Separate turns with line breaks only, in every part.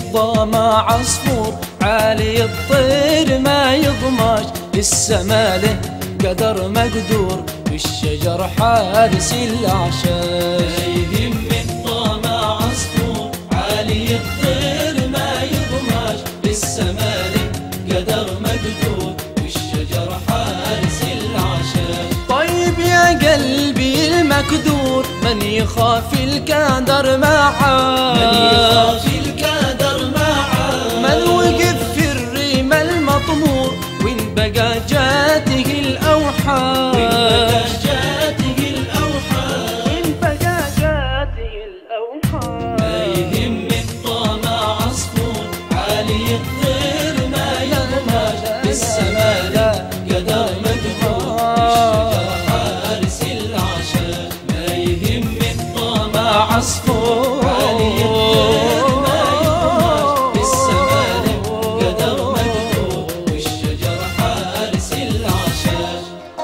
الضامع عصفور عالي الطير ما يضماش، السما له قدر مقدور والشجر حارس الأعشاش.
ما يهم الضامع عصفور عالي الطير ما يضماش، السما له قدر مقدور والشجر حارس الأعشاش.
طيب يا قلبي المكدور من يخاف القدر معاه،
من يخاف القدر معاه،
من وقف في الريم المطمور وين بقى جاته الأوحاد،
وين بقى جاته الأوحاد،
وين بقى جاته الأوحاد.
ما يهم الضامع عصفور عالي الطير ما يضماش، السما له قدر مقدور والشجر حارس الأعشاش. ما يهم الضامع عصفور عالي الطير ما يضماش، السما له قدر مقدور والشجر حارس الأعشاش.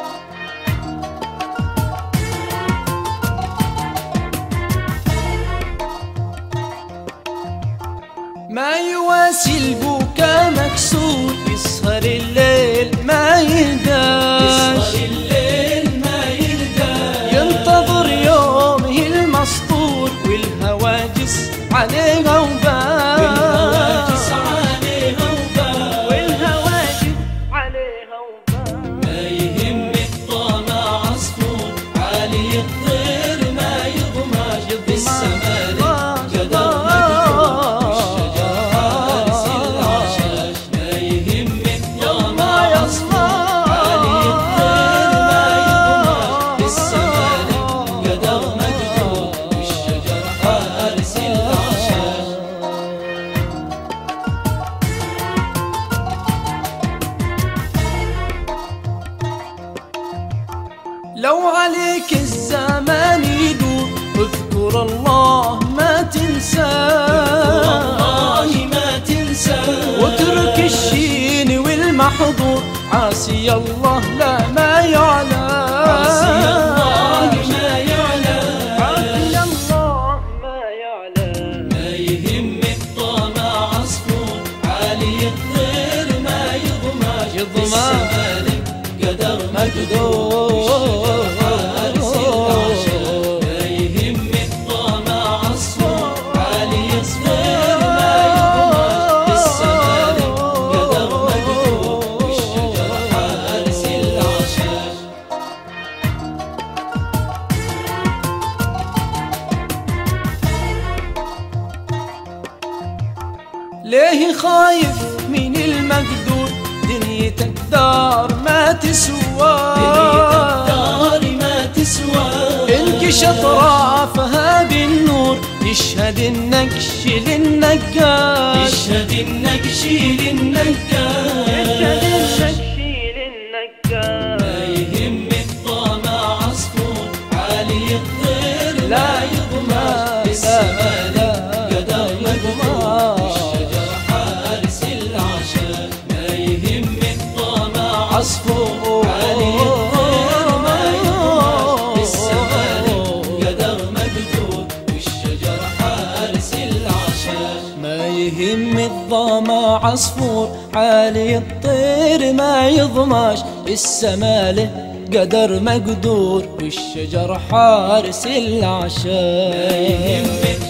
ما يواسي البكا مكسور، يسهر الليل ما يهداش،
يسهر الليل ما يهداش،
ينتظر يومه المسطور والهواجس عليها وبال،
والهواجس عليها وبال،
والهواجس عليها وبال.
ما يهم الضامع عصفور عالي الطير ما يضماش، السما له قدر مقدور والشجر حارس الأعشاش. ما يهم الضامع عصفور عالي الطير ما يضماش، السما له قدر مقدور والشجر حارس الأعشاش.
لو عليك الزمان يدور اذكر الله ما تنساه،
والله ما تنسى،
واترك الشين والمحظور عاسي الله لا ما يعلى،
عسي الله ما يعلى،
عاسي الله ما يعلى.
ما يهم الضامع عصفور عالي الطير ما يضماش، السما له قدر مقدور والشجر حارس الأعشاش. ما يهم الضامع عصفور عالي الطير ما يضماش، السما له قدر مقدور والشجر حارس الأعشاش.
ليه خايف من المقدور، دنيتك دار ما تسوى،
دنيتك دار ما تسوى،
انكش اطرافها بالنور يشهد النقش للنقاش،
يشهد النقش للنقاش.
يشهد النقش للنقاش.
ما يهم الضامع عصفور عالي الطير لا يضماش، السما له قدر مقدور والشجر حارس الأعشاش. ما يهم الضامع عصفور عالي الطير ما يضماش، السما له قدر مقدور والشجر حارس الأعشاش.
ما يهم الضامع عصفور عالي الطير ما يضماش، السما له قدر مقدور والشجر حارس الأعشاش.
ما يهم